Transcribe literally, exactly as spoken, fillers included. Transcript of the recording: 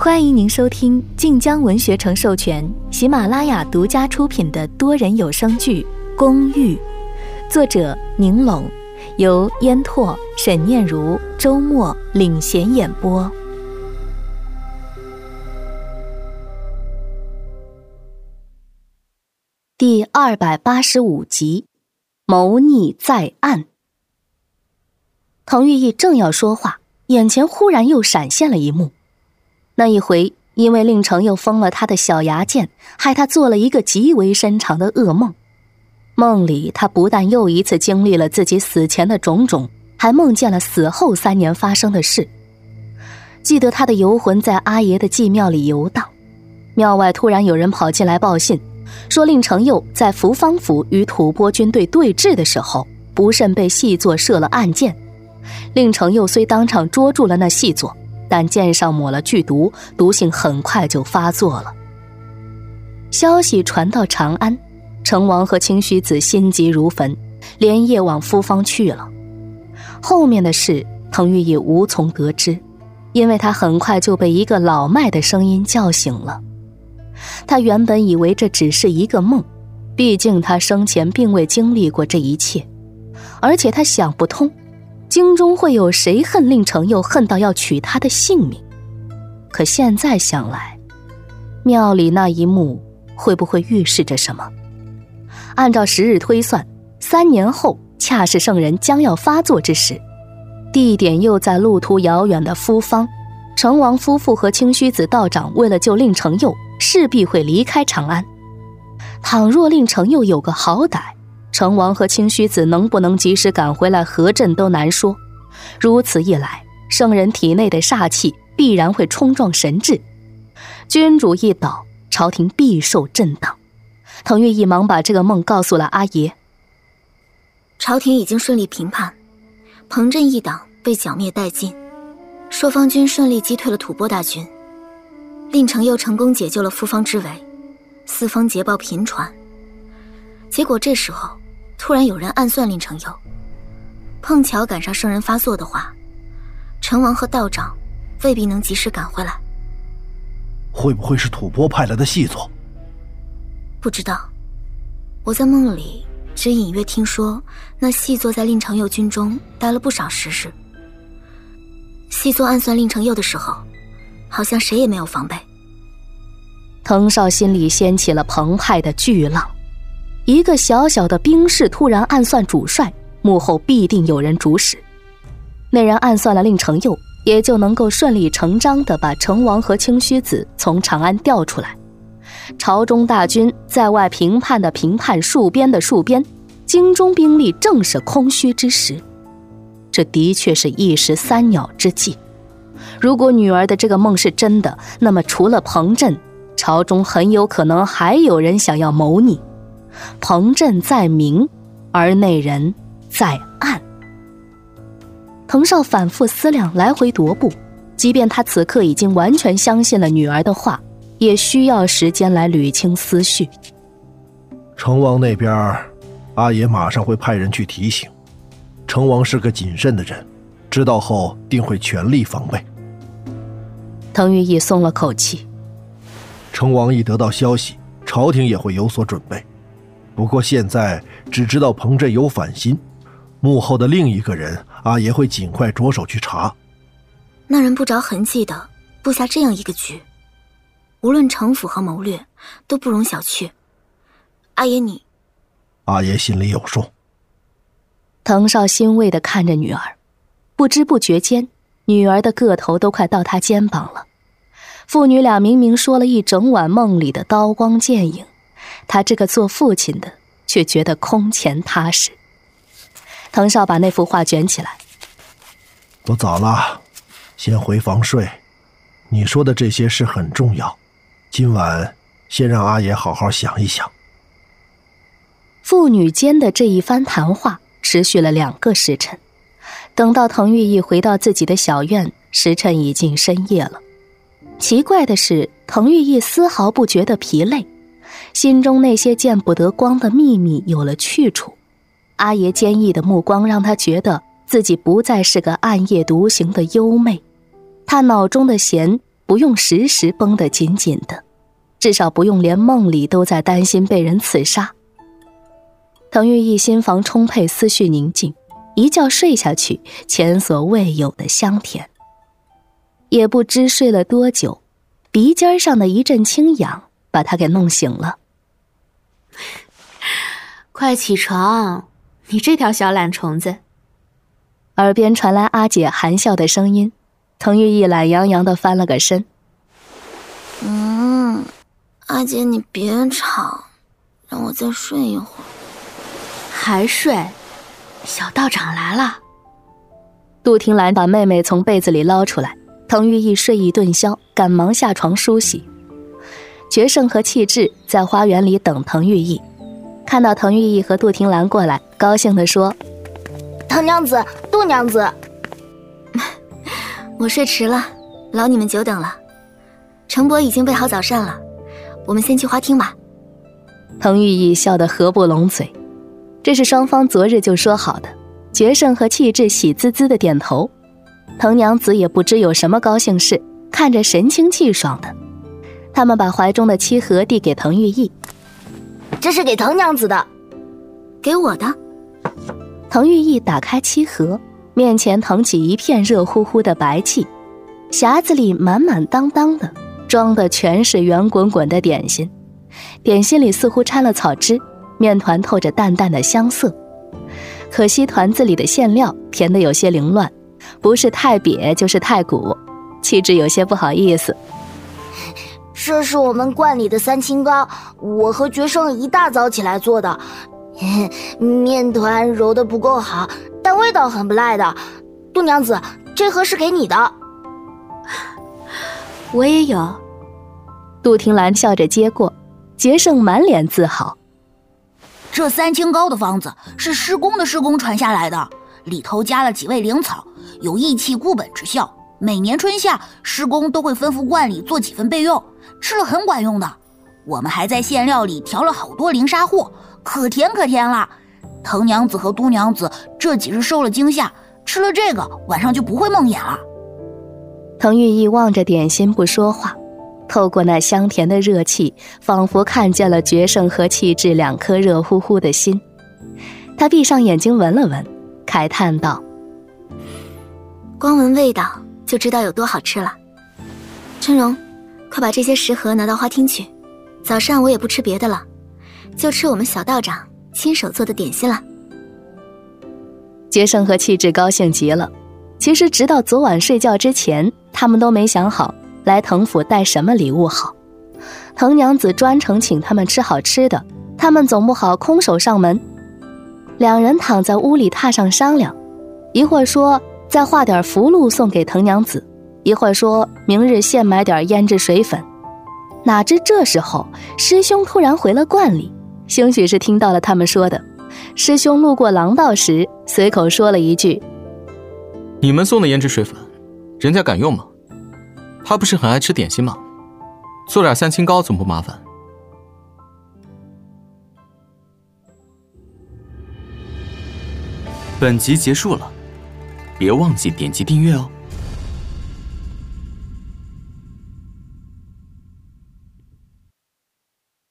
欢迎您收听晋江文学城授权、喜马拉雅独家出品的多人有声剧《公寓》，作者宁龙，由烟拓、沈念如、周末领衔演播。第二百八十五集，谋逆在案。滕玉义正要说话，眼前忽然又闪现了一幕。那一回，因为令程又封了他的小牙剑，害他做了一个极为深长的噩梦。梦里，他不但又一次经历了自己死前的种种，还梦见了死后三年发生的事。记得他的游魂在阿爷的祭庙里游荡，庙外突然有人跑进来报信，说令程佑在福方府与吐蕃军队对峙的时候，不慎被细作射了暗箭。令程佑虽当场捉住了那细作，但剑上抹了剧毒，毒性很快就发作了。消息传到长安，成王和清虚子心急如焚，连夜往夫方去了。后面的事，滕玉也无从得知，因为他很快就被一个老迈的声音叫醒了。他原本以为这只是一个梦，毕竟他生前并未经历过这一切，而且他想不通京中会有谁恨令程佑恨到要取他的性命。可现在想来，庙里那一幕会不会预示着什么？按照时日推算，三年后恰是圣人将要发作之时，地点又在路途遥远的夫方。成王夫妇和清虚子道长为了救令程佑，势必会离开长安。倘若令程佑有个好歹，成王和清虚子能不能及时赶回来何阵都难说。如此一来，圣人体内的煞气必然会冲撞神智，君主一倒，朝廷必受震荡。滕玉义忙把这个梦告诉了阿爷。 朝廷已经顺利平叛，彭镇一党被剿灭殆尽，朔方军顺利击退了吐蕃大军，令程佑成功解救了夫方之围，四方捷报频传。结果这时候突然有人暗算令程佑，碰巧赶上圣人发作的话，成王和道长未必能及时赶回来。 会不会是吐蕃派来的细作？ 不知道，我在梦里只隐约听说那细作在令程佑军中待了不少时日。细作暗算令程佑的时候，好像谁也没有防备。 滕少心里掀起了澎湃的巨浪。一个小小的兵士突然暗算主帅，幕后必定有人主使。那人暗算了令程佑，也就能够顺理成章地把成王和清虚子从长安调出来。朝中大军在外平叛的平叛，戍边的戍边，京中兵力正是空虚之时。这的确是一石三鸟之计。如果女儿的这个梦是真的，那么除了彭镇，朝中很有可能还有人想要谋逆。彭镇在明，而那人在暗。滕少反复思量，来回踱步，即便他此刻已经完全相信了女儿的话，也需要时间来捋清思绪。 成王那边，阿爷马上会派人去提醒。成王是个谨慎的人，知道后定会全力防备。 滕玉义松了口气。 成王一得到消息，朝廷也会有所准备。不过现在只知道彭镇有反心，幕后的另一个人，阿爷会尽快着手去查。 那人不着痕迹的布下这样一个局，无论城府和谋略都不容小觑。阿爷你…… 阿爷心里有数。 滕少欣慰地看着女儿，不知不觉间，女儿的个头都快到他肩膀了。父女俩明明说了一整晚梦里的刀光剑影，他这个做父亲的却觉得空前踏实。滕少把那幅画卷起来。 都早了，先回房睡。你说的这些事很重要，今晚先让阿爷好好想一想。 父女间的这一番谈话持续了两个时辰，等到滕玉义回到自己的小院，时辰已近深夜了。奇怪的是，滕玉义丝毫不觉得疲累，心中那些见不得光的秘密有了去处。阿爷坚毅的目光让他觉得自己不再是个暗夜独行的幽魅，他脑中的弦不用时时绷得紧紧的，至少不用连梦里都在担心被人刺杀。滕玉义心房充沛，思绪宁静，一觉睡下去，前所未有的香甜。也不知睡了多久，鼻尖上的一阵轻痒把他给弄醒了。 快起床，你这条小懒虫子。 耳边传来阿姐含笑的声音，滕玉义懒洋洋地翻了个身。 嗯，阿姐你别吵，让我再睡一会儿。 还睡？小道长来了。 杜婷兰把妹妹从被子里捞出来，滕玉义睡意顿消，赶忙下床梳洗。决胜和气质在花园里等滕玉义，看到滕玉义和杜婷兰过来，高兴地说： 滕娘子，杜娘子。 我睡迟了，劳你们久等了。程伯已经备好早膳了，我们先去花厅吧。 滕玉义笑得合不拢嘴，这是双方昨日就说好的。决胜和气质喜滋滋的点头，滕娘子也不知有什么高兴事，看着神清气爽的。他们把怀中的漆盒递给滕玉义， 这是给滕娘子的。 给我的。 滕玉义打开漆盒，面前腾起一片热乎乎的白气，匣子里满满当当的，装的全是圆滚滚的点心。点心里似乎掺了草汁，面团透着淡淡的香色。可惜团子里的馅料填得有些凌乱，不是太瘪就是太鼓，气质有些不好意思。 这是我们观里的三清糕，我和决胜一大早起来做的。面团揉得不够好，但味道很不赖的。杜娘子，这盒是给你的。 我也有。 杜婷兰笑着接过，决胜满脸自豪。 这三清糕的方子是师公的师公传下来的，里头加了几味灵草，有益气固本之效。每年春夏，师公都会吩咐观里做几份备用，吃了很管用的。我们还在馅料里调了好多灵砂货，可甜可甜了。滕娘子和都娘子这几日受了惊吓，吃了这个晚上就不会梦魇了。 滕玉义望着点心不说话，透过那香甜的热气，仿佛看见了决胜和气质两颗热乎乎的心。他闭上眼睛闻了闻，慨叹道： 光闻味道就知道有多好吃了。春荣，快把这些食盒拿到花厅去，早上我也不吃别的了，就吃我们小道长亲手做的点心了。 决胜和气质高兴极了。其实直到昨晚睡觉之前，他们都没想好来滕府带什么礼物好。滕娘子专程请他们吃好吃的，他们总不好空手上门。两人躺在屋里榻上商量，一会儿说再画点符箓送给滕娘子，一会儿说明日现买点胭脂水粉。哪知这时候师兄突然回了观里，兴许是听到了他们说的。师兄路过廊道时随口说了一句： 你们送的胭脂水粉人家敢用吗？他不是很爱吃点心吗？做点三清糕总不麻烦。 本集结束了，别忘记点击订阅哦。